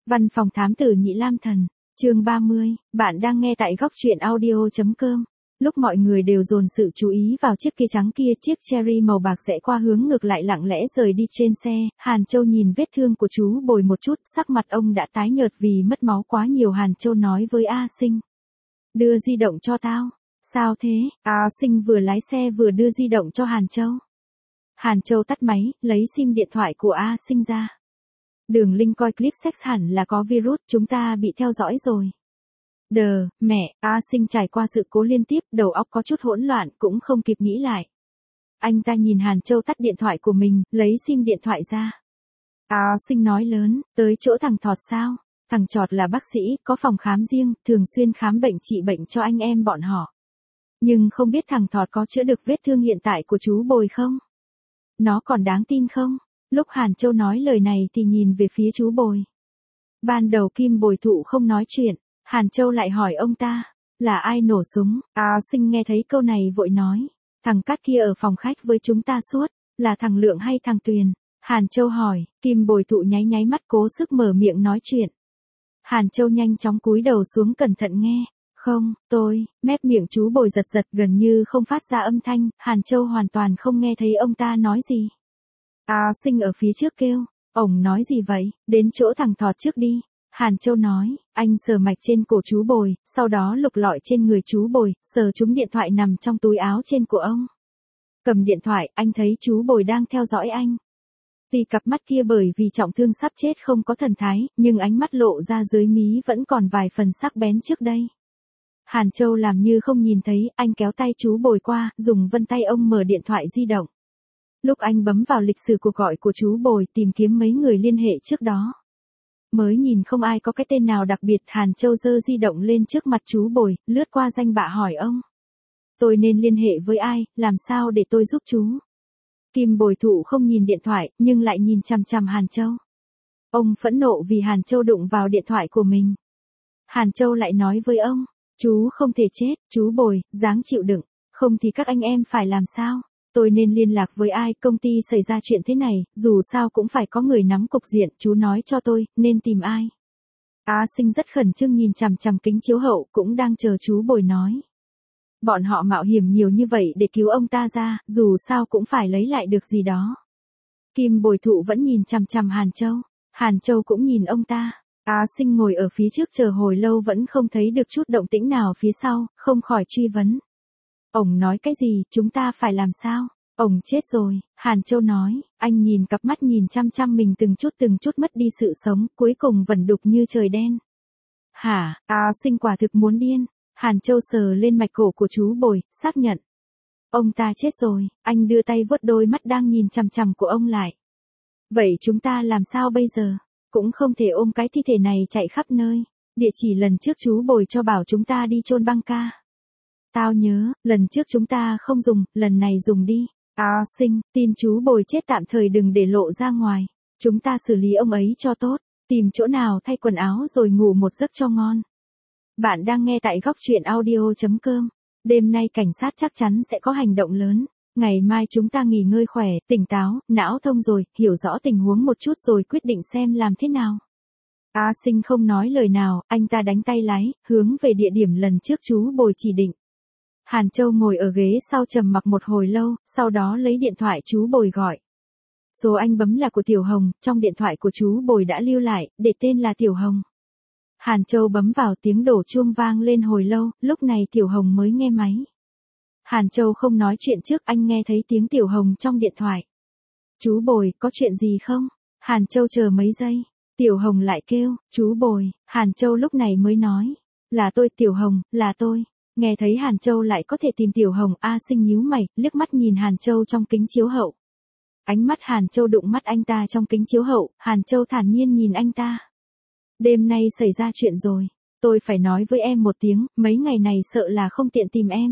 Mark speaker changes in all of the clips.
Speaker 1: Văn phòng thám tử Nhị Lam Thần, chương 30, bạn đang nghe tại góc truyện audio.com. Lúc mọi người đều dồn sự chú ý vào chiếc kia trắng kia, chiếc Cherry màu bạc rẽ qua hướng ngược lại lặng lẽ rời đi trên xe, Hàn Châu nhìn vết thương của chú Bồi một chút, sắc mặt ông đã tái nhợt vì mất máu quá nhiều. Hàn Châu nói với A Sinh, đưa di động cho tao. Sao thế? A Sinh vừa lái xe vừa đưa di động cho Hàn Châu. Hàn Châu tắt máy, lấy sim điện thoại của A Sinh ra. Đường link coi clip sex hẳn là có virus, chúng ta bị theo dõi rồi. Mẹ, A Sinh trải qua sự cố liên tiếp, đầu óc có chút hỗn loạn, cũng không kịp nghĩ lại. Anh ta nhìn Hàn Châu tắt điện thoại của mình, lấy sim điện thoại ra. A Sinh nói lớn, tới chỗ thằng Thọt sao? Thằng Chọt là bác sĩ, có phòng khám riêng, thường xuyên khám bệnh trị bệnh cho anh em bọn họ. Nhưng không biết thằng Thọt có chữa được vết thương hiện tại của chú Bồi không? Nó còn đáng tin không? Lúc Hàn Châu nói lời này thì nhìn về phía chú Bồi. Ban đầu Kim Bồi Thụ không nói chuyện, Hàn Châu lại hỏi ông ta, là ai nổ súng? A Sinh nghe thấy câu này vội nói, thằng Cát kia ở phòng khách với chúng ta suốt, là thằng Lượng hay thằng Tuyền? Hàn Châu hỏi, Kim Bồi Thụ nháy nháy mắt cố sức mở miệng nói chuyện. Hàn Châu nhanh chóng cúi đầu xuống cẩn thận nghe. Không, mép miệng chú Bồi giật giật gần như không phát ra âm thanh, Hàn Châu hoàn toàn không nghe thấy ông ta nói gì. A Sinh ở phía trước kêu, ổng nói gì vậy, đến chỗ thằng Thọt trước đi. Hàn Châu nói, anh sờ mạch trên cổ chú Bồi, sau đó lục lọi trên người chú Bồi, sờ trúng điện thoại nằm trong túi áo trên của ông. Cầm điện thoại, anh thấy chú Bồi đang theo dõi anh. Tuy cặp mắt kia bởi vì trọng thương sắp chết không có thần thái, nhưng ánh mắt lộ ra dưới mí vẫn còn vài phần sắc bén trước đây. Hàn Châu làm như không nhìn thấy, anh kéo tay chú Bồi qua, dùng vân tay ông mở điện thoại di động. Lúc anh bấm vào lịch sử cuộc gọi của chú Bồi tìm kiếm mấy người liên hệ trước đó. Mới nhìn không ai có cái tên nào đặc biệt, Hàn Châu giơ di động lên trước mặt chú Bồi, lướt qua danh bạ hỏi ông. Tôi nên liên hệ với ai, làm sao để tôi giúp chú? Kim Bồi Thụ không nhìn điện thoại, nhưng lại nhìn chằm chằm Hàn Châu. Ông phẫn nộ vì Hàn Châu đụng vào điện thoại của mình. Hàn Châu lại nói với ông, chú không thể chết, chú Bồi, ráng chịu đựng, không thì các anh em phải làm sao? Tôi nên liên lạc với ai, công ty xảy ra chuyện thế này, dù sao cũng phải có người nắm cục diện, chú nói cho tôi, nên tìm ai? A Sinh rất khẩn trương nhìn chằm chằm kính chiếu hậu, cũng đang chờ chú Bồi nói. Bọn họ mạo hiểm nhiều như vậy để cứu ông ta ra, dù sao cũng phải lấy lại được gì đó. Kim Bồi Thụ vẫn nhìn chằm chằm Hàn Châu. Hàn Châu cũng nhìn ông ta. A Sinh ngồi ở phía trước chờ hồi lâu vẫn không thấy được chút động tĩnh nào phía sau, không khỏi truy vấn. Ổng nói cái gì, chúng ta phải làm sao? Ổng chết rồi, Hàn Châu nói, anh nhìn cặp mắt nhìn chăm chăm mình từng chút mất đi sự sống, cuối cùng vẩn đục như trời đen. Hả? A Sinh quả thực muốn điên. Hàn Châu sờ lên mạch cổ của chú Bồi, xác nhận. Ông ta chết rồi, anh đưa tay vuốt đôi mắt đang nhìn chằm chằm của ông lại. Vậy chúng ta làm sao bây giờ? Cũng không thể ôm cái thi thể này chạy khắp nơi. Địa chỉ lần trước chú Bồi cho bảo chúng ta đi chôn băng ca. Tao nhớ, lần trước chúng ta không dùng, lần này dùng đi. A Sinh, tin chú Bồi chết tạm thời đừng để lộ ra ngoài. Chúng ta xử lý ông ấy cho tốt, tìm chỗ nào thay quần áo rồi ngủ một giấc cho ngon. Bạn đang nghe tại góc truyện audio.com. Đêm nay cảnh sát chắc chắn sẽ có hành động lớn. Ngày mai chúng ta nghỉ ngơi khỏe, tỉnh táo, não thông rồi, hiểu rõ tình huống một chút rồi quyết định xem làm thế nào. A Sinh không nói lời nào, anh ta đánh tay lái, hướng về địa điểm lần trước chú Bồi chỉ định. Hàn Châu ngồi ở ghế sau trầm mặc một hồi lâu, sau đó lấy điện thoại chú Bồi gọi. Số anh bấm là của Tiểu Hồng, trong điện thoại của chú Bồi đã lưu lại, để tên là Tiểu Hồng. Hàn Châu bấm vào, tiếng đổ chuông vang lên hồi lâu, lúc này Tiểu Hồng mới nghe máy. Hàn Châu không nói chuyện trước, anh nghe thấy tiếng Tiểu Hồng trong điện thoại. Chú Bồi, có chuyện gì không? Hàn Châu chờ mấy giây, Tiểu Hồng lại kêu, chú Bồi. Hàn Châu lúc này mới nói, là tôi Tiểu Hồng, là tôi. Nghe thấy Hàn Châu lại có thể tìm Tiểu Hồng, A Sinh nhíu mày, liếc mắt nhìn Hàn Châu trong kính chiếu hậu. Ánh mắt Hàn Châu đụng mắt anh ta trong kính chiếu hậu, Hàn Châu thản nhiên nhìn anh ta. Đêm nay xảy ra chuyện rồi, tôi phải nói với em một tiếng, mấy ngày này sợ là không tiện tìm em.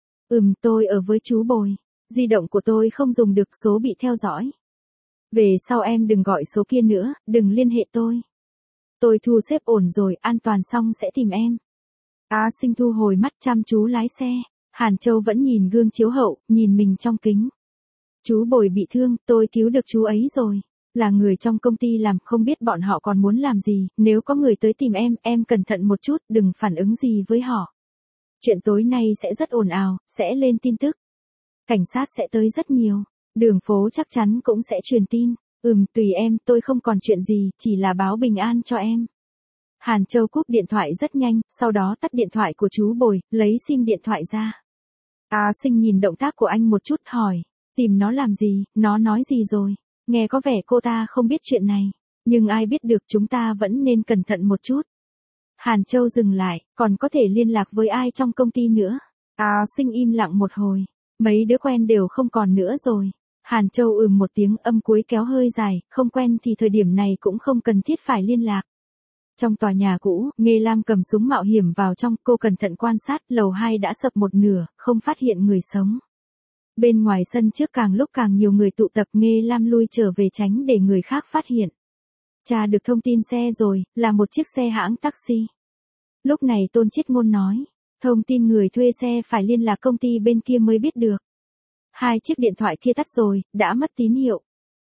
Speaker 1: Tôi ở với chú Bồi, di động của tôi không dùng được, số bị theo dõi. Về sau em đừng gọi số kia nữa, đừng liên hệ tôi. Tôi thu xếp ổn rồi, an toàn xong sẽ tìm em. A Sinh thu hồi mắt chăm chú lái xe, Hàn Châu vẫn nhìn gương chiếu hậu, nhìn mình trong kính. Chú Bồi bị thương, tôi cứu được chú ấy rồi. Là người trong công ty làm, không biết bọn họ còn muốn làm gì, nếu có người tới tìm em cẩn thận một chút, đừng phản ứng gì với họ. Chuyện tối nay sẽ rất ồn ào, sẽ lên tin tức. Cảnh sát sẽ tới rất nhiều, đường phố chắc chắn cũng sẽ truyền tin. Tùy em, tôi không còn chuyện gì, chỉ là báo bình an cho em. Hàn Châu cúp điện thoại rất nhanh, sau đó tắt điện thoại của chú Bồi, lấy sim điện thoại ra. Sinh nhìn động tác của anh một chút hỏi, tìm nó làm gì, nó nói gì rồi? Nghe có vẻ cô ta không biết chuyện này, nhưng ai biết được, chúng ta vẫn nên cẩn thận một chút. Hàn Châu dừng lại, còn có thể liên lạc với ai trong công ty nữa? Sinh im lặng một hồi, mấy đứa quen đều không còn nữa rồi. Hàn Châu một tiếng, âm cuối kéo hơi dài, không quen thì thời điểm này cũng không cần thiết phải liên lạc. Trong tòa nhà cũ, Nghê Lam cầm súng mạo hiểm vào trong, cô cẩn thận quan sát, lầu 2 đã sập một nửa, không phát hiện người sống. Bên ngoài sân trước càng lúc càng nhiều người tụ tập, Nghê Lam lui trở về tránh để người khác phát hiện. Tra được thông tin xe rồi, là một chiếc xe hãng taxi. Lúc này Tôn Chiết Ngôn nói, thông tin người thuê xe phải liên lạc công ty bên kia mới biết được. 2 chiếc điện thoại kia tắt rồi, đã mất tín hiệu.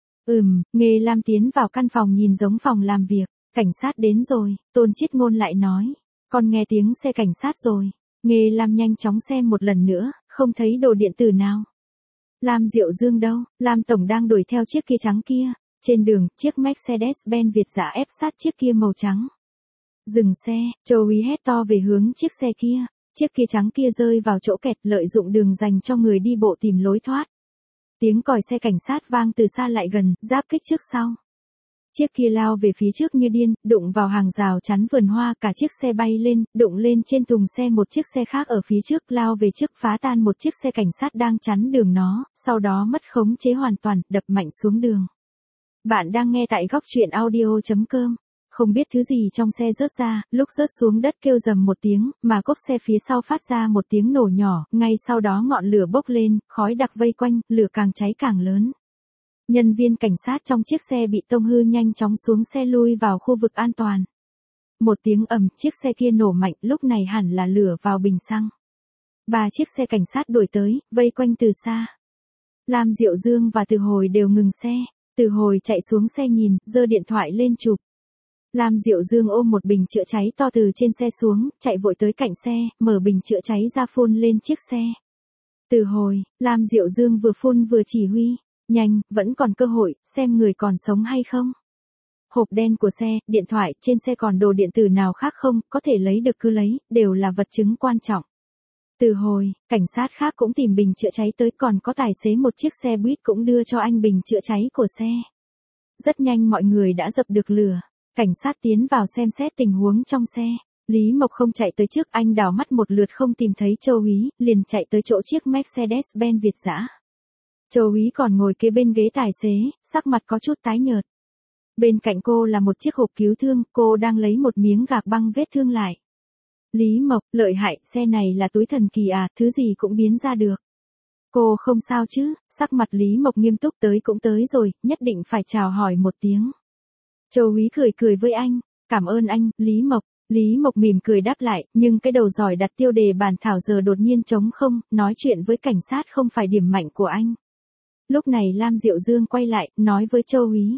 Speaker 1: Nghê Lam tiến vào căn phòng nhìn giống phòng làm việc. Cảnh sát đến rồi, Tôn Chiết Ngôn lại nói. Con nghe tiếng xe cảnh sát rồi. Nghê Lam nhanh chóng xem một lần nữa, không thấy đồ điện tử nào. Lam Diệu Dương đâu? Lam Tổng đang đuổi theo chiếc kia trắng kia. Trên đường, chiếc Mercedes-Benz Việt dã ép sát chiếc kia màu trắng. Dừng xe, Châu Úy hét to về hướng chiếc xe kia. Chiếc kia trắng kia rơi vào chỗ kẹt, lợi dụng đường dành cho người đi bộ tìm lối thoát. Tiếng còi xe cảnh sát vang từ xa lại gần, giáp kích trước sau. Chiếc kia lao về phía trước như điên, đụng vào hàng rào chắn vườn hoa, cả chiếc xe bay lên, đụng lên trên thùng xe một chiếc xe khác ở phía trước, lao về trước phá tan một chiếc xe cảnh sát đang chắn đường nó, sau đó mất khống chế hoàn toàn, đập mạnh xuống đường. Bạn đang nghe tại góc truyện audio.com. Không biết thứ gì trong xe rớt ra, lúc rớt xuống đất kêu rầm một tiếng, mà cốp xe phía sau phát ra một tiếng nổ nhỏ, ngay sau đó ngọn lửa bốc lên, khói đặc vây quanh, lửa càng cháy càng lớn. Nhân viên cảnh sát trong chiếc xe bị tông hư nhanh chóng xuống xe lui vào khu vực an toàn. Một tiếng ầm, chiếc xe kia nổ mạnh, lúc này hẳn là lửa vào bình xăng. 3 chiếc xe cảnh sát đuổi tới, vây quanh từ xa. Lam Diệu Dương và Từ Hồi đều ngừng xe, Từ Hồi chạy xuống xe nhìn, giơ điện thoại lên chụp. Lam Diệu Dương ôm một bình chữa cháy to từ trên xe xuống, chạy vội tới cạnh xe, mở bình chữa cháy ra phun lên chiếc xe. Từ Hồi, Lam Diệu Dương vừa phun vừa chỉ huy. Nhanh, vẫn còn cơ hội, xem người còn sống hay không. Hộp đen của xe, điện thoại, trên xe còn đồ điện tử nào khác không, có thể lấy được cứ lấy, đều là vật chứng quan trọng. Từ Hồi, cảnh sát khác cũng tìm bình chữa cháy tới, còn có tài xế một chiếc xe buýt cũng đưa cho anh bình chữa cháy của xe. Rất nhanh mọi người đã dập được lửa, cảnh sát tiến vào xem xét tình huống trong xe. Lý Mộc không chạy tới trước, anh đảo mắt một lượt không tìm thấy Châu Úy, liền chạy tới chỗ chiếc Mercedes-Benz Việt dã. Châu Úy còn ngồi kế bên ghế tài xế, sắc mặt có chút tái nhợt. Bên cạnh cô là một chiếc hộp cứu thương, cô đang lấy một miếng gạc băng vết thương lại. Lý Mộc, lợi hại, xe này là túi thần kỳ à, thứ gì cũng biến ra được. Cô không sao chứ? Sắc mặt Lý Mộc nghiêm túc, tới cũng tới rồi, nhất định phải chào hỏi một tiếng. Châu Úy cười với anh, cảm ơn anh, Lý Mộc. Lý Mộc mỉm cười đáp lại, nhưng cái đầu giỏi đặt tiêu đề bàn thảo giờ đột nhiên trống không, nói chuyện với cảnh sát không phải điểm mạnh của anh. Lúc này Lam Diệu Dương quay lại, nói với Châu Úy.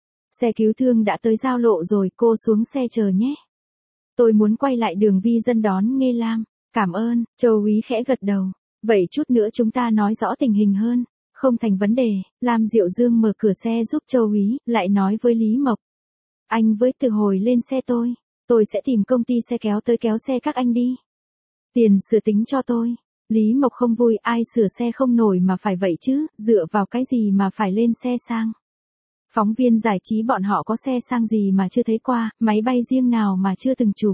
Speaker 1: Xe cứu thương đã tới giao lộ rồi, cô xuống xe chờ nhé. Tôi muốn quay lại đường Vi Dân đón Nghê Lam. Cảm ơn, Châu Úy khẽ gật đầu. Vậy chút nữa chúng ta nói rõ tình hình hơn. Không thành vấn đề, Lam Diệu Dương mở cửa xe giúp Châu Úy, lại nói với Lý Mộc. Anh với Từ Hồi lên xe tôi sẽ tìm công ty xe kéo tới kéo xe các anh đi. Tiền sửa tính cho tôi. Lý Mộc không vui, ai sửa xe không nổi mà phải vậy chứ, dựa vào cái gì mà phải lên xe sang. Phóng viên giải trí bọn họ có xe sang gì mà chưa thấy qua, máy bay riêng nào mà chưa từng chụp.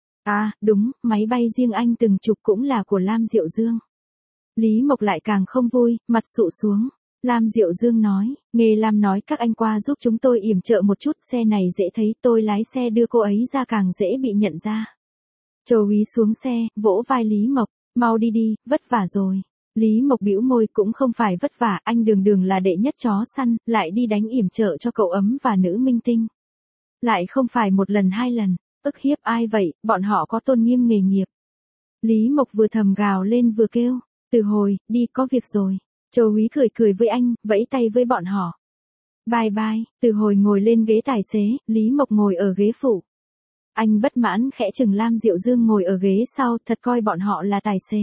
Speaker 1: À, đúng, máy bay riêng anh từng chụp cũng là của Lam Diệu Dương. Lý Mộc lại càng không vui, mặt sụ xuống. Lam Diệu Dương nói, Nghê Lam nói các anh qua giúp chúng tôi yểm trợ một chút, xe này dễ thấy, tôi lái xe đưa cô ấy ra càng dễ bị nhận ra. Châu Úy xuống xe, vỗ vai Lý Mộc, mau đi đi, vất vả rồi. Lý Mộc bĩu môi, cũng không phải vất vả, anh đường là đệ nhất chó săn, lại đi đánh yểm trợ cho cậu ấm và nữ minh tinh. Lại không phải một lần 2 lần, ức hiếp ai vậy, bọn họ có tôn nghiêm nghề nghiệp. Lý Mộc vừa thầm gào lên vừa kêu, Từ Hồi, đi có việc rồi. Châu Úy cười với anh, vẫy tay với bọn họ. Bye bye, từ hồi ngồi lên ghế tài xế, Lý Mộc ngồi ở ghế phụ. Anh bất mãn khẽ chừng Lam Diệu Dương ngồi ở ghế sau, thật coi bọn họ là tài xế.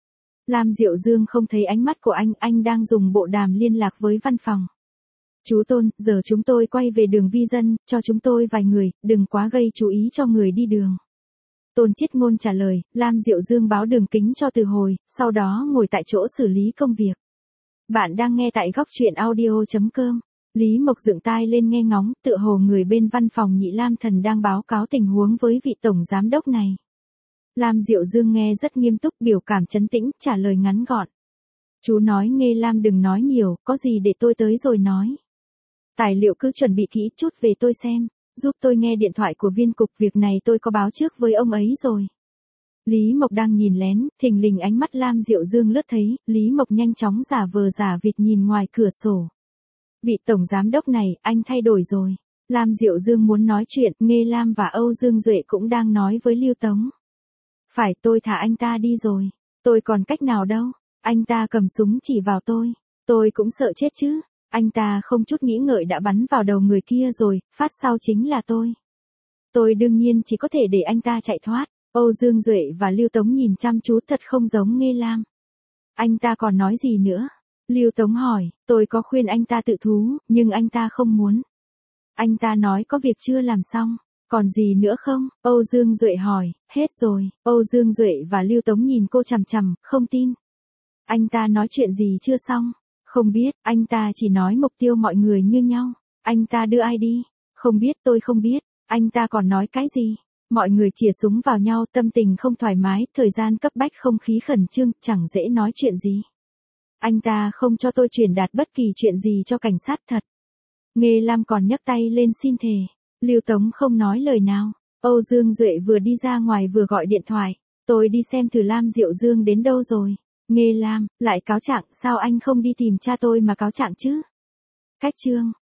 Speaker 1: Lam Diệu Dương không thấy ánh mắt của anh đang dùng bộ đàm liên lạc với văn phòng. Chú Tôn, giờ chúng tôi quay về đường Vi Dân, cho chúng tôi vài người, đừng quá gây chú ý cho người đi đường. Tôn Chiết Ngôn trả lời, Lam Diệu Dương báo đường kính cho từ hồi, sau đó ngồi tại chỗ xử lý công việc. Bạn đang nghe tại góc truyện audio.com. Lý Mộc dựng tai lên nghe ngóng, tựa hồ người bên văn phòng Nhị Lam Thần đang báo cáo tình huống với vị tổng giám đốc này. Lam Diệu Dương nghe rất nghiêm túc, biểu cảm trấn tĩnh, trả lời ngắn gọn. Chú nói Nghê Lam đừng nói nhiều, có gì để tôi tới rồi nói. Tài liệu cứ chuẩn bị kỹ chút về tôi xem, giúp tôi nghe điện thoại của viên cục, việc này tôi có báo trước với ông ấy rồi. Lý Mộc đang nhìn lén, thình lình ánh mắt Lam Diệu Dương lướt thấy, Lý Mộc nhanh chóng giả vờ giả vịt nhìn ngoài cửa sổ. Vị tổng giám đốc này, anh thay đổi rồi. Lam Diệu Dương muốn nói chuyện, Nghê Lam và Âu Dương Duệ cũng đang nói với Lưu Tống. Phải, tôi thả anh ta đi rồi. Tôi còn cách nào đâu. Anh ta cầm súng chỉ vào tôi cũng sợ chết chứ. Anh ta không chút nghĩ ngợi đã bắn vào đầu người kia rồi, phát sau chính là tôi. Tôi đương nhiên chỉ có thể để anh ta chạy thoát. Âu Dương Duệ và Lưu Tống nhìn chăm chú, thật không giống Nghê Lam. Anh ta còn nói gì nữa? Lưu Tống hỏi, tôi có khuyên anh ta tự thú, nhưng anh ta không muốn. Anh ta nói có việc chưa làm xong, còn gì nữa không? Âu Dương Duệ hỏi, hết rồi. Âu Dương Duệ và Lưu Tống nhìn cô chằm chằm, không tin. Anh ta nói chuyện gì chưa xong? Không biết, anh ta chỉ nói mục tiêu mọi người như nhau. Anh ta đưa ai đi? Không biết, tôi không biết. Anh ta còn nói cái gì? Mọi người chìa súng vào nhau, tâm tình không thoải mái, thời gian cấp bách, không khí khẩn trương, chẳng dễ nói chuyện gì. Anh ta không cho tôi truyền đạt bất kỳ chuyện gì cho cảnh sát thật. Nghê Lam còn nhấc tay lên xin thề. Lưu Tống không nói lời nào. Âu Dương Duệ vừa đi ra ngoài vừa gọi điện thoại. Tôi đi xem thử Lam Diệu Dương đến đâu rồi. Nghê Lam, lại cáo trạng, sao anh không đi tìm cha tôi mà cáo trạng chứ? Cách chương.